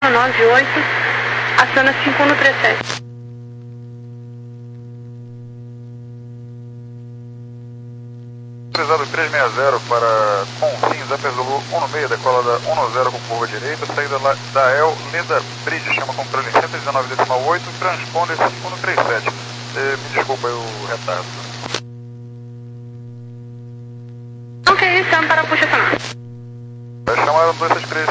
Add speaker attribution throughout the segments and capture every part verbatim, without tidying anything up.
Speaker 1: nove oito, Astana cinco um três sete.
Speaker 2: três zero três seis zero para Confins, Upper Zulu um no meio, decola da um no zero com curva direita, saída da El, Leda Bridge, chama controle cento e dezenove decimal oito, transponder cinco um três sete. Eh, me desculpa aí o retardo.
Speaker 1: Ok, estamos para puxa canal.
Speaker 2: Vai chamar dois seis três.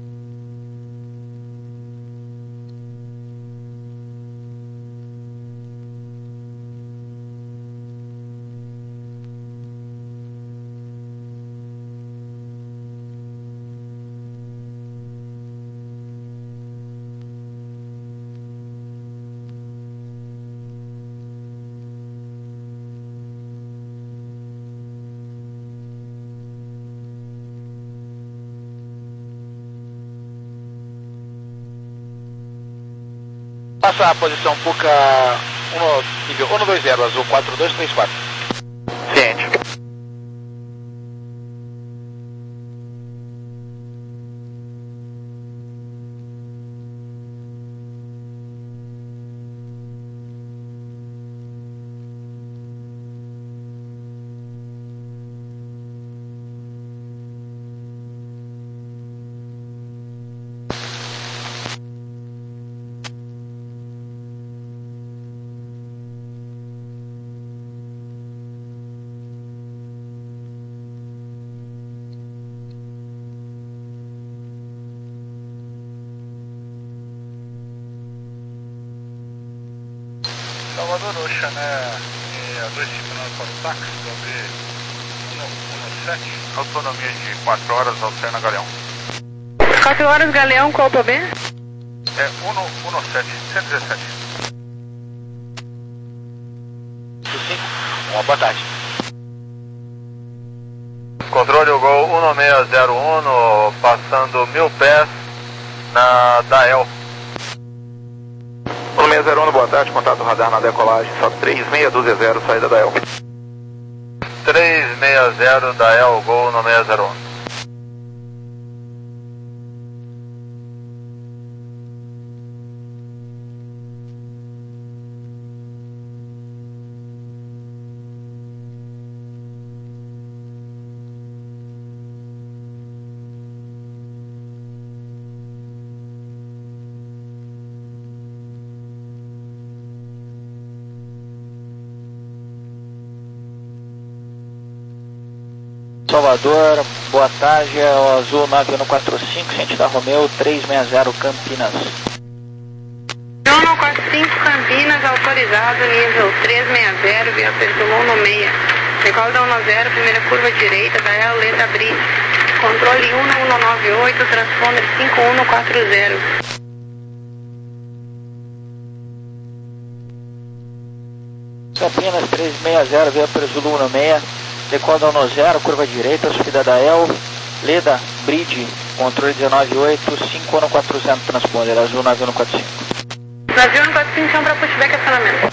Speaker 3: Passa a posição Puca um, nível um dois zero, azul quatro dois três quatro.
Speaker 2: Ciente.
Speaker 4: Salvador Ocean, né? É, dois cinco nove para o táxi, W um sete.
Speaker 2: Autonomia de quatro horas, Alterna Galeão.
Speaker 1: quatro horas, Galeão, qual o B?
Speaker 2: É um sete, cento e dezessete.
Speaker 3: Uma boa tarde.
Speaker 2: Controle o Gol um seis zero um, passando mil pés na Dael.
Speaker 5: um seis zero um, boa tarde, contato radar na decolagem, só três seis dois zero, saída da El.
Speaker 2: três seis zero Dael, Gol um seis zero um.
Speaker 6: Salvador, boa tarde, é o Azul nove um quatro cinco, gente da Romeo três seis zero Campinas.
Speaker 1: um quatro cinco Campinas, autorizado, nível três seis zero, via Azul um seis. Decola da um zero, primeira curva direita, da El, Leda Bridge. Controle um um nove oito, transponder cinco um quatro zero.
Speaker 6: Campinas três seis zero, via Zulu um seis. Decola da um zero, curva direita, subida da El, Leda Bridge, controle dezenove oito, cinco um quatro zero, transponder, Azul nove um quatro cinco.
Speaker 1: Brasil um quatro cinco, chama para pushback, acionamento.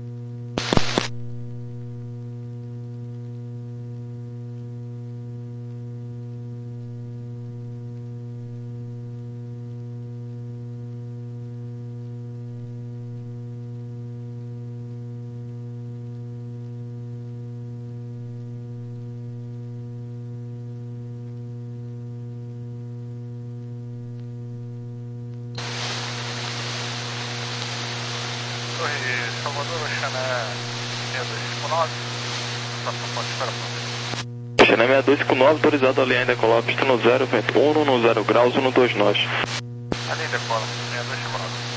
Speaker 4: Salvador Ocean, né? seis dois cinco nove. Estação pode esperar para
Speaker 5: Ocean seis dois cinco nove, autorizado a linha em decolar, pista no zero, vento um no zero graus, um dois nós.
Speaker 4: a linha decola, seis dois cinco nove.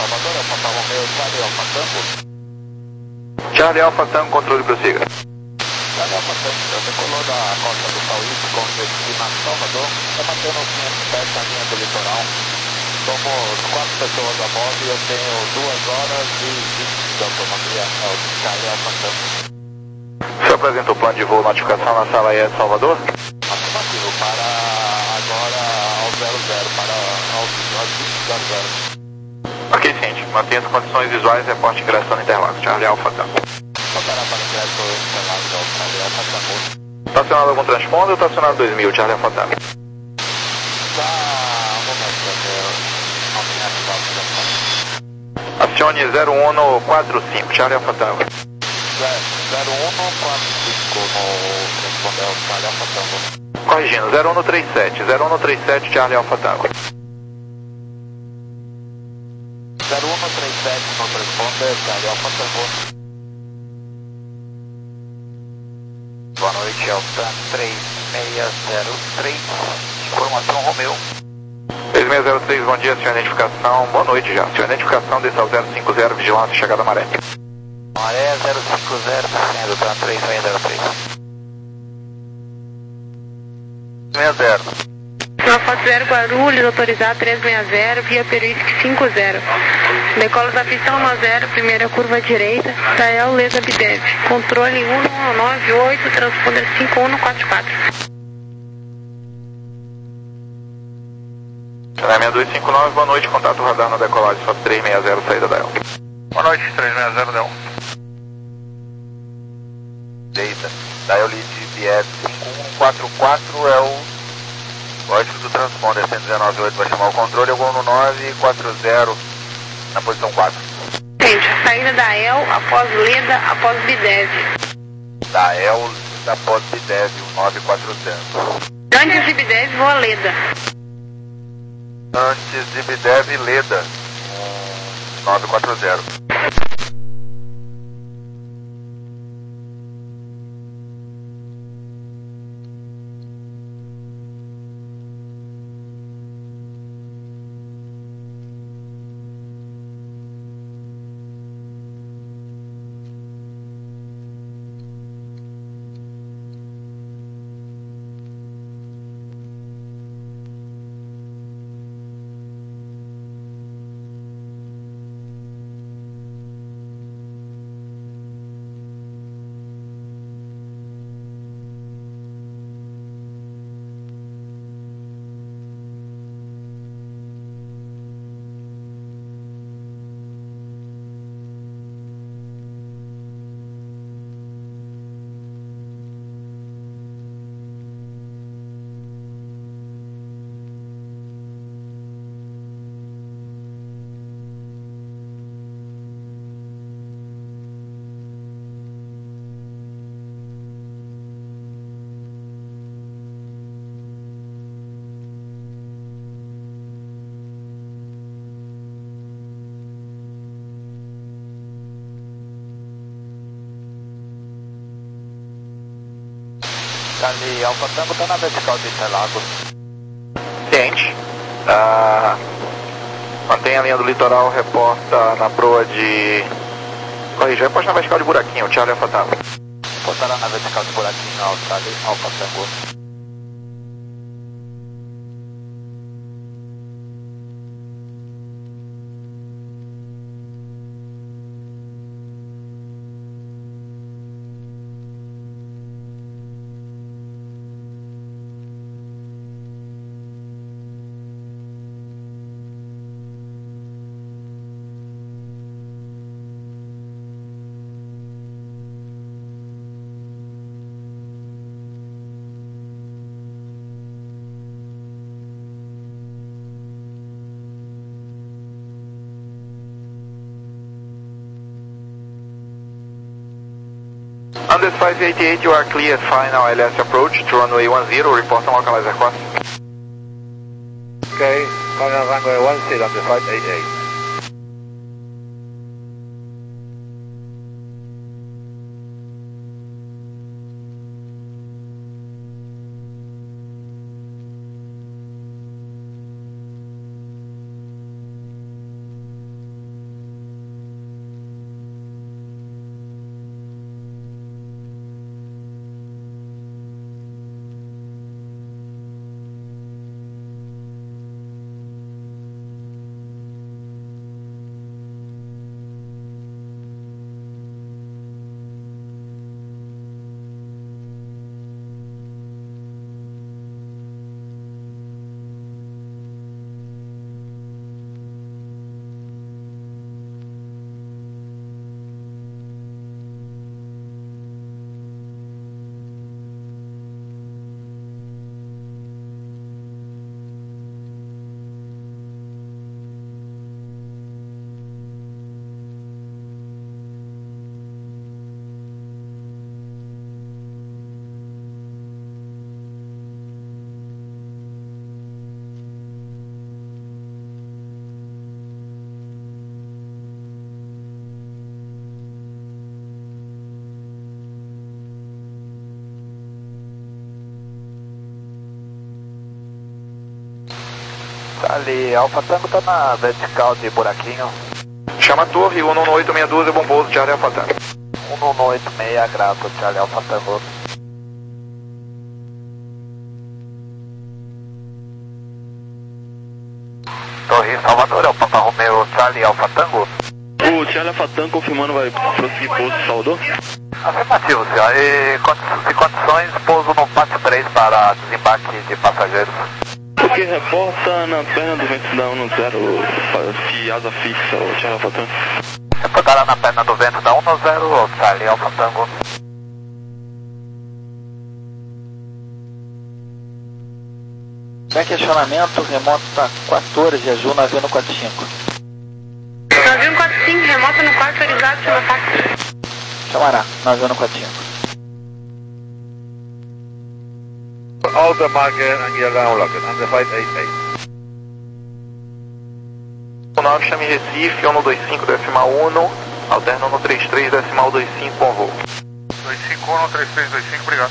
Speaker 3: Salvador, Alfa Romeo, Charlie Alfa Tango.
Speaker 2: Charlie Alfa Tango, controle prossiga.
Speaker 3: Charlie Alfa Tango, já decolou da costa do Sauípe com destino a Salvador, está batendo quinhentos pés na linha do litoral. Somos quatro pessoas a bordo e eu tenho duas horas e vinte de autonomia, é o Charlie Alfa Tango.
Speaker 2: Você apresenta o plano de voo, notificação na sala E de Salvador?
Speaker 3: Afirmativo, para agora ao zero zero, para ao vinte zero zero.
Speaker 2: Ok, ciente. Mantenha as condições visuais e reporte ingresso no Interlagos. Charlie Alfa Tango.
Speaker 3: Voltará para o ingresso Interlagos ao Charlie Alfa Tango.
Speaker 2: Está acionado algum transponder ou está acionado dois mil, Charlie Alfa Tango?
Speaker 3: Está um momento, eu não tenho ativado o telefone.
Speaker 2: Acione zero um quatro cinco, Charlie Alfa Tango.
Speaker 3: zero um quatro cinco no transponder ao Charlie Alfa Tango.
Speaker 2: Corrigindo, zero um três sete, zero um três sete, Charlie Alfa Tango.
Speaker 3: zero um três sete no transponder, Charlie Alfa Tango. Boa noite, Alfa três seis zero três, informação Romeu.
Speaker 2: três seis zero três, bom dia, senhor identificação, boa noite já. Senhor identificação, desçal zero cinco zero, vigilância, chegada a maré.
Speaker 3: Maré zero cinco zero, descendo para três seis zero três. seis zero.
Speaker 1: Na foto zero Guarulhos, autorizado três seis zero, via Peruísque cinco zero. Decola da pista um zero, primeira curva direita, Tael Leda Bidev. Controle um um nove oito, transponder cinco um quatro quatro.
Speaker 2: Seis dois cinco nove, boa noite, contato radar na decolagem, foto três seis zero, saída da E L.
Speaker 4: Boa noite, três seis zero Del.
Speaker 3: Deita. Dial lead B S cinco um quatro quatro é o código do transponder cento e dezenove oito, vai chamar o controle, é o um nove quatro zero na posição quatro.
Speaker 1: Gente, a saída da E L após Leda, após Bidev.
Speaker 3: Da E L, após Bidev, um nove quatro zero.
Speaker 1: Antes de Bidev, voa Leda.
Speaker 3: Antes de Bidev, Leda, um nove quatro zero. Charlie Alfa Tango está na vertical de Interlagos.
Speaker 2: Ciente. Ah, mantenha a linha do litoral, reporta na proa de... Corrija, reporta na vertical de Buraquinho, Charlie Alfa Tango.
Speaker 3: Reportará na vertical de Buraquinho ao Charlie Alfa Tango.
Speaker 2: Under five eighty-eight, you are clear at final L S approach to runway one zero, report on localizer course.
Speaker 3: Okay, final runway one zero under five eighty-eight. Ali, Alfa Tango tá na vertical de buraquinho.
Speaker 2: Chama a torre, um um oito seis dois, bom pouso, Charlie Alfa Tango.
Speaker 3: um um oito seis, grato, Charlie Alfa Tango. Torre Salvador, é o Papa Romeo, Charlie Alfa Tango.
Speaker 5: O Charlie Alfa Tango confirmando vai prosseguir pouso Salvador?
Speaker 3: Afirmativo, senhor. E se condições, pouso no pátio três para desembarque de passageiros.
Speaker 5: O que reporta na perna do vento da um zero, se asa fixa, o Charlie Alfa Tango?
Speaker 3: Reportará na perna do vento da um zero, Charlie Alfa Tango.
Speaker 6: Sem questionamento, remoto tá quatorze, azul, navio no quarenta e cinco.
Speaker 1: Navio no quarenta e cinco, remoto no quarto, autorizado, chama táxi.
Speaker 6: Chamará, navio no quarenta e cinco.
Speaker 3: Alta Marker and gear down locked, under flight oitenta e oito.
Speaker 2: O nove chame Recife, um dois cinco decimal um, alterna um três três decimal dois cinco com voo.
Speaker 4: dois cinco um, três três dois cinco, obrigado.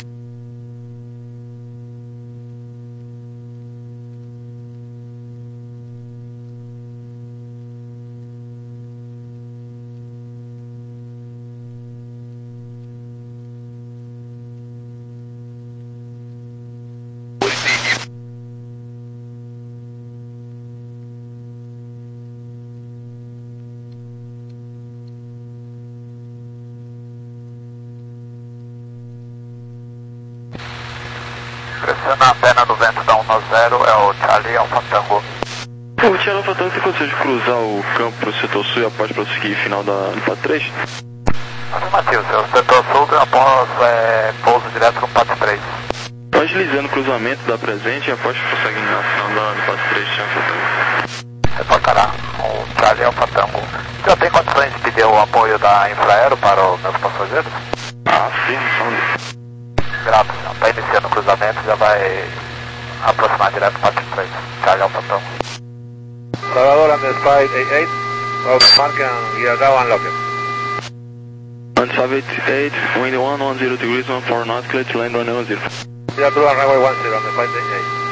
Speaker 3: Pressiona a perna do vento da um zero, é o Charlie Alfa Tango.
Speaker 5: O Charlie Alfa Tango tem condições de cruzar o campo para o setor sul e após prosseguir final da Alfa três?
Speaker 3: Afirmativo, senhor. Setor sul, após é, pouso direto no pátio três.
Speaker 5: Agilizando o cruzamento da presente e após prosseguir na final da Alfa três, Charlie Alfa Tango.
Speaker 3: Reportará o Charlie Alfa Tango. O senhor tem condições de pedir o apoio da Infraero para os meus passageiros?
Speaker 5: Ah, sim, são...
Speaker 3: Grato, senhor. Está iniciando o cruzamento, já vai aproximar direto do pátio três. Charlie Alfa Tango. Salvador, under flight oitenta e oito, of Marker and gear down and locked.
Speaker 5: One five eight eight, wind one one zero degrees, one four knots, clear to land one one zero.
Speaker 3: Gear two and runway one zero, under flight oitenta e oito.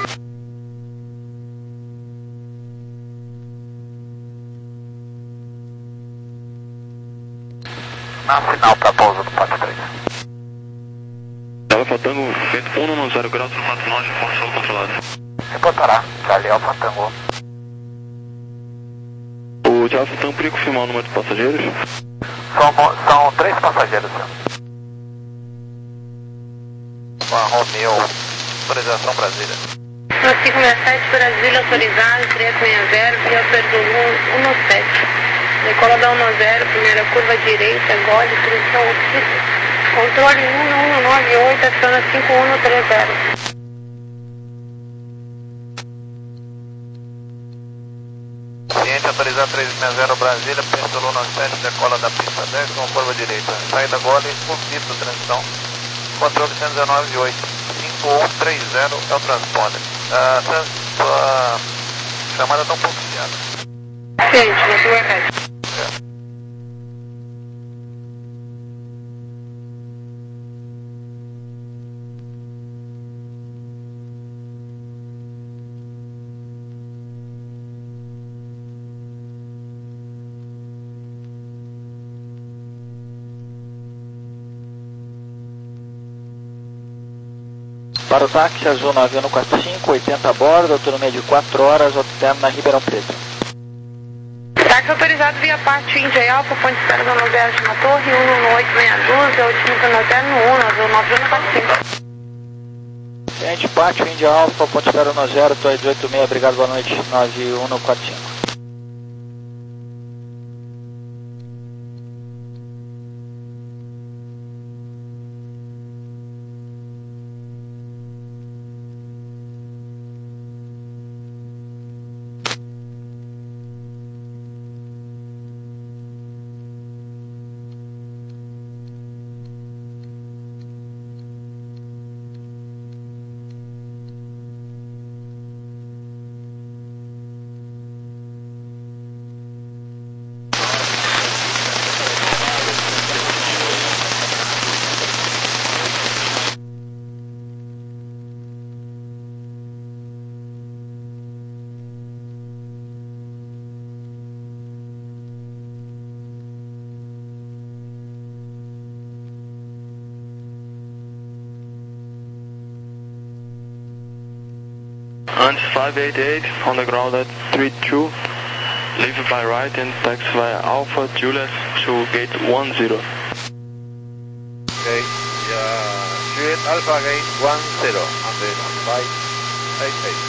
Speaker 3: Na final para pouso do pátio três.
Speaker 5: Alfa Tango, vento um zero graus, no quatro norte, força solo controlada.
Speaker 3: Reportará, Charlie Alfa Tango.
Speaker 5: O Charlie Alfa Tango poderia confirmar o número de passageiros?
Speaker 3: São, são três passageiros, senhor. Uma Romeo, autorização Brasília.
Speaker 1: cinco seis sete, Brasília, autorizado, três seis zero, via Perdulu um sete. Decola da um zero, primeira curva direita, gole, instrução fixa. Controle um um nove oito, aciona cinco um três zero.
Speaker 3: Cliente autorizado três seis zero Brasília, Perdulu sete, decola da pista dez com curva direita. Saída gole, curtito, transição. Controle cento e dezenove oito, cinco um três zero é o transponder. A sua chamada está um pouco fiada.
Speaker 1: Gente, na sua rede.
Speaker 6: Para o táxi azul, navio no quarenta e cinco, oitenta a bordo, autonomia de quatro horas, alterno na Ribeirão Preto.
Speaker 1: Táxi autorizado via parte Índia Alfa, ponte espera da Nordeste de uma torre, um um oito seis dois, é o último alterno um, azul nove um quatro cinco.
Speaker 6: Cliente, pátio Índia Alfa, ponte espera no zero, torre dezoito seis, obrigado, boa noite, nove um quatro cinco.
Speaker 5: And five eight eight on the ground at three two. Leave by right and taxi via Alpha Juliet to gate one zero.
Speaker 3: Okay, yeah, Juliet Alpha gate one zero on the five eight eight.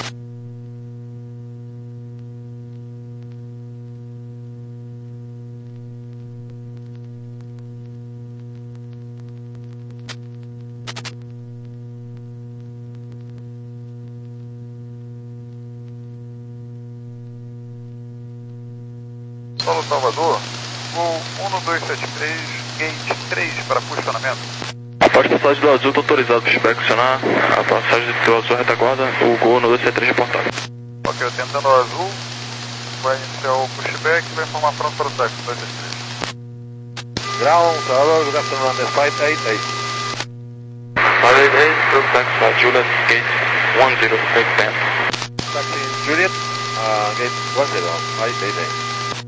Speaker 2: Solo Salvador, voo um dois sete três, gate três para posicionamento.
Speaker 5: Após passagem do azul, estou autorizado para inspecionar a passagem do azul retaguarda, o gol um dois sete três reportado.
Speaker 2: Ok, eu tentando o azul, vai iniciar o pushback e vai informar pronto para o táxi dois sete três.
Speaker 3: Ground, Salvador, good afternoon on the five eight eight.
Speaker 5: five eight eight, through taxi via Juliet, gate one zero, gate ten.
Speaker 3: Taxi Juliet, uh, gate one zero, five eight eight.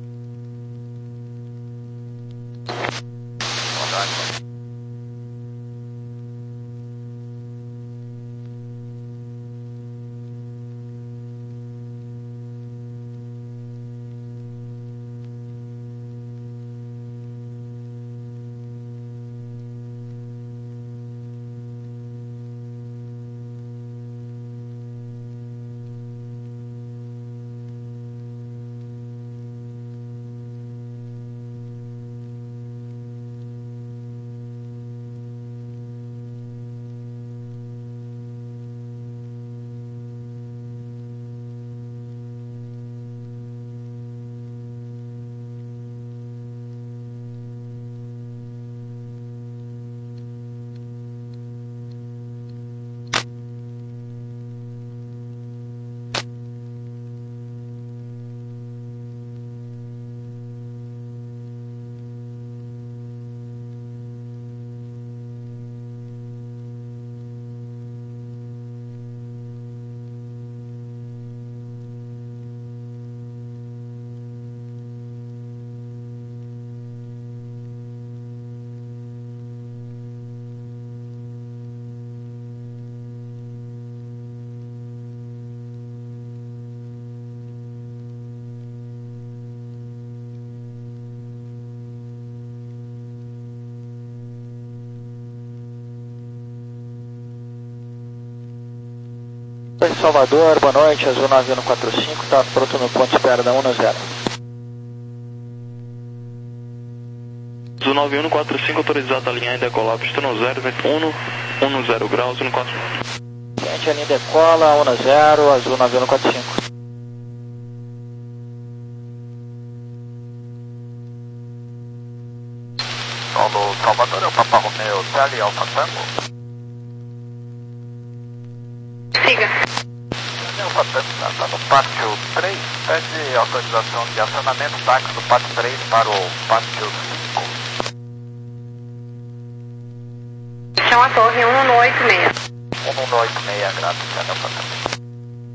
Speaker 6: Salvador, boa noite, Azul nove um quatro cinco, está pronto no ponto de espera da um zero.
Speaker 5: Azul nove um quatro cinco, autorizado a alinhar e decolar, pista no zero, vento um, um zero graus, um quatro.
Speaker 6: Gente, a linha decola, um zero, Azul nove um quatro cinco.
Speaker 3: Solo Salvador, é o Papa Romeo, Charlie Alpha Tango.
Speaker 1: Siga.
Speaker 3: Alpha Tango está no pátio três, pede autorização de acionamento táxi do pátio três para o pátio cinco.
Speaker 1: Chama a torre um um oito seis.
Speaker 3: um um oito seis, graças, Charlie Alpha Tango.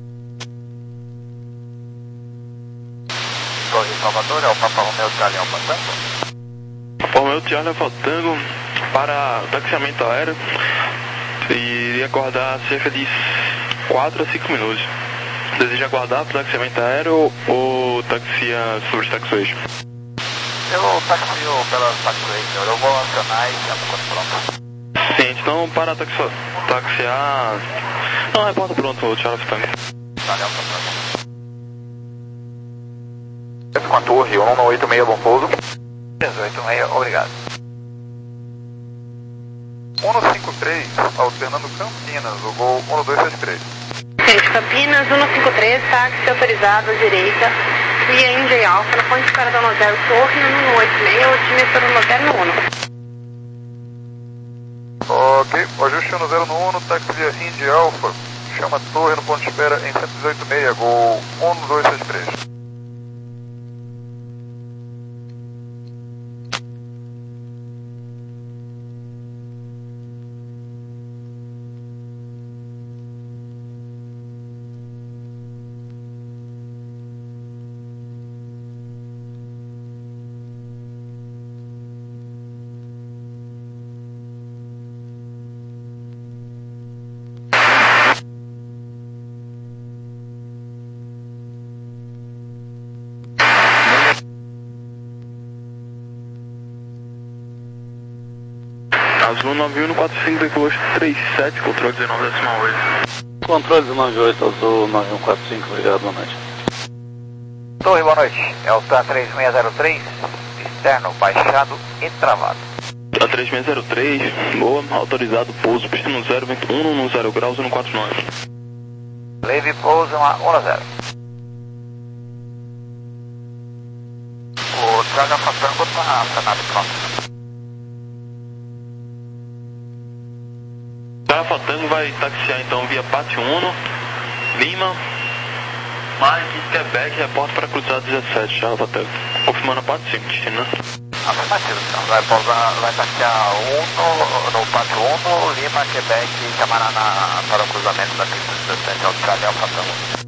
Speaker 3: Torre Salvador, é o Papa Romeo, Charlie Alpha Tango.
Speaker 5: Papa Romeo, Charlie Alpha Tango, para taxiamento aéreo, e iria aguardar cerca de quatro a cinco minutos. Deseja aguardar para o taxiamento aéreo ou taxia sobre taxiway?
Speaker 3: Eu taxio pela taxiway, senhor. Eu vou acionar e já estou pronto.
Speaker 5: Sim, então para taxi, taxiar... Não, reporta pronto, Charlie Alpha Tango.
Speaker 3: Valeu, patrão.
Speaker 2: Com a torre um um oito seis, bom pouso.
Speaker 3: dezoito seis, obrigado.
Speaker 2: um cinco três, alternando Campinas, o gol um dois sete três.
Speaker 1: Gente, Campinas, um cinco três, táxi autorizado à direita, via Índia Alfa, na ponte de cara da um zero, torre um um oito seis, otimista no zero um.
Speaker 2: Ok, o ajuste no zero no um, táxi via Índia Alfa, chama a torre no ponto de espera em cento e dezoito seis, gol um dois sete três.
Speaker 5: Azul nove um quatro cinco, decolou trinta e sete, controle dezenove decimal oito.
Speaker 7: Controle dezenove oito, Azul nove um quatro cinco, obrigado, boa noite.
Speaker 3: Torre, boa noite. É o T A três seis zero três, externo baixado e travado.
Speaker 5: T A três seis zero três, boa, autorizado pouso, pista no zero, vento um no zero graus, um quatro nove.
Speaker 3: Leve pouso a um zero. O Thiago Alfa Tango está tá nave pronto.
Speaker 5: Alfa Tango vai taxiar então via Pátio Uno, Lima, Mike, Quebec, reporta para cruzar dezessete, Alfa Tango. Confirmando a Pátio cinco, destino, né?
Speaker 3: Afirmativo, então. Vai, pousar, vai taxiar um no, no Pátio Uno, Lima, Quebec e Camaraná para o cruzamento da pista dezessete ao Thiago Alfa Tango.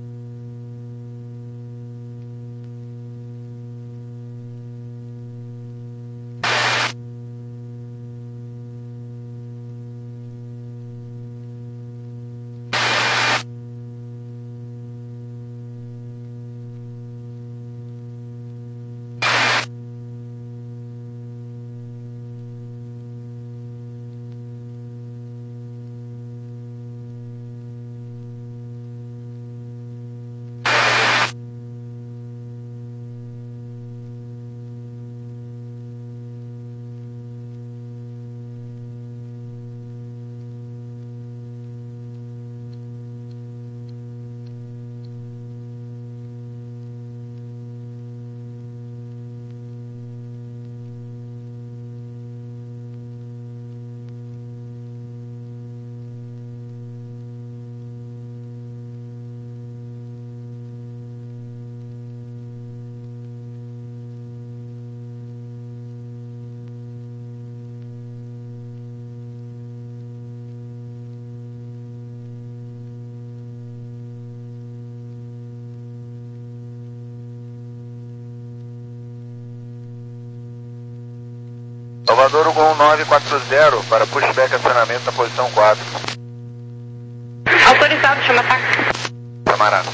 Speaker 3: Salvador Gol nove quatro zero para pushback acionamento na posição quatro.
Speaker 1: Autorizado, chama táxi.
Speaker 3: Camarada.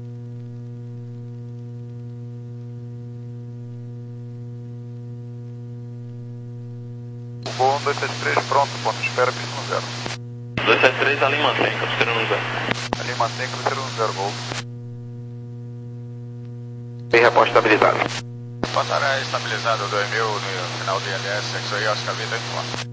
Speaker 2: Gol um dois sete três pronto, ponto de espera, pista no zero.
Speaker 5: dois sete três, ali mantém, cruzeiro no zero.
Speaker 2: Ali mantém cruzeiro no zero, Gol.
Speaker 3: Bem reposto estabilizado.
Speaker 4: Passará estabilizado dois mil no final do I L S, isso aí Oscar Vida informa.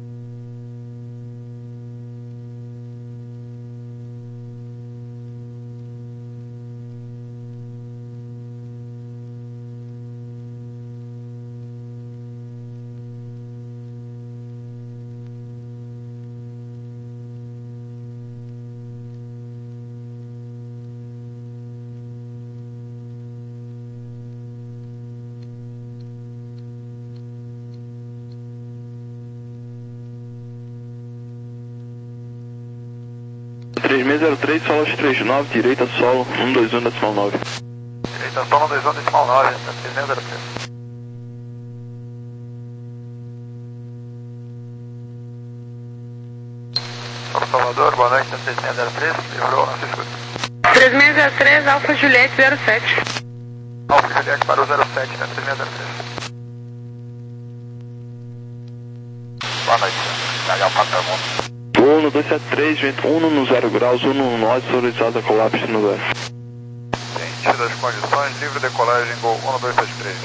Speaker 5: três seis zero três, solo três nove, direita solo um dois um decimal nove.
Speaker 2: Direita solo um dois um decimal nove, três seis zero três. Solo Salvador, boa noite, três seis zero três, melhorou, não se escuta.
Speaker 1: três seis zero três, Alfa Juliette zero sete.
Speaker 2: Alfa Juliette para o zero sete, né, três seis zero três.
Speaker 3: Boa noite, Thiago Alfa Tango.
Speaker 5: Gol no dois sete três, vento um no zero graus, um no norte, autorizado a colapso no zero.
Speaker 2: Ciente das condições, livre decolagem, Gol um dois sete três.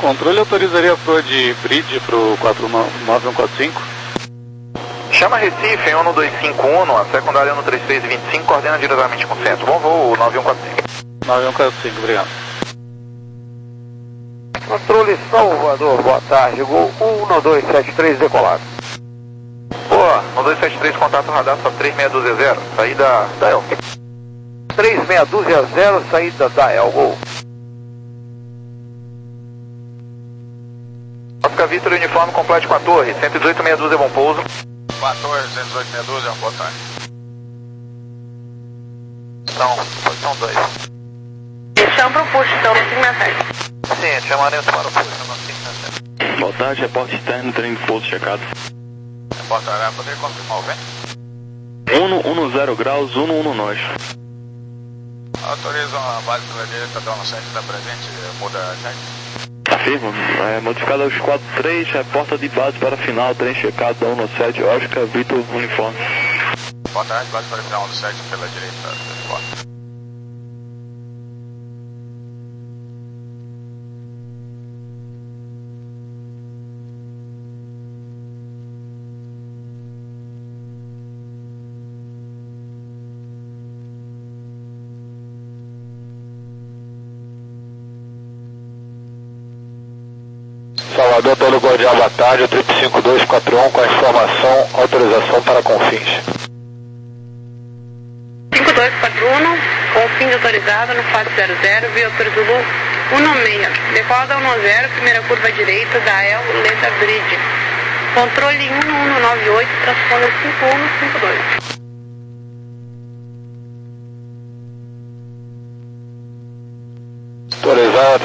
Speaker 7: Controle autorizaria a proa de bridge para o quatro nove um quatro cinco.
Speaker 2: Chama Recife em um dois cinco um, a secundária no três três dois cinco, coordena diretamente com o centro. Bom voo, nove um quatro cinco.
Speaker 7: nove um quatro cinco, obrigado.
Speaker 3: Controle Salvador, boa tarde, gol um dois sete três decolado.
Speaker 2: Boa, um dois sete três, contato radar só três seis dois zero, saída da El.
Speaker 3: três seis dois zero, saída da El, gol.
Speaker 2: Oscar Vitor, uniforme completo com a torre, cento e dezoito seis doze é bom pouso.
Speaker 4: Com a torre, cento e dezoito seis doze é uma boa tarde.
Speaker 2: Não, posição dois.
Speaker 1: Chama pro posto, então, não tem mensagem.
Speaker 2: Sim, chamaremos para o posto, não tem mensagem.
Speaker 5: Boa tarde, reporte externo, trem de pouso checado.
Speaker 4: Boa tarde, poderia confirmar o vento?
Speaker 5: um zero graus, um um nós.
Speaker 4: Autoriza uma base pela direita, dá no centro da presente, muda a gente.
Speaker 5: Afirma, é, modificado aos quatro três, reporta de base para final, trem checado da um sete, Oscar Vitor, uniforme.
Speaker 4: Boa tarde, base para final do sete pela direita, uniforme.
Speaker 3: Salvador, Paulo Cordial, boa tarde, trip cinco dois quatro um com a informação, autorização para confins.
Speaker 1: cinco dois quatro um, confins autorizado no quatro zero zero, Viatura Zulu um seis. Decola da um zero, primeira curva direita da El, Leda Bridge. Controle um um nove oito, transponder cinco um cinco dois.
Speaker 3: Autorizado.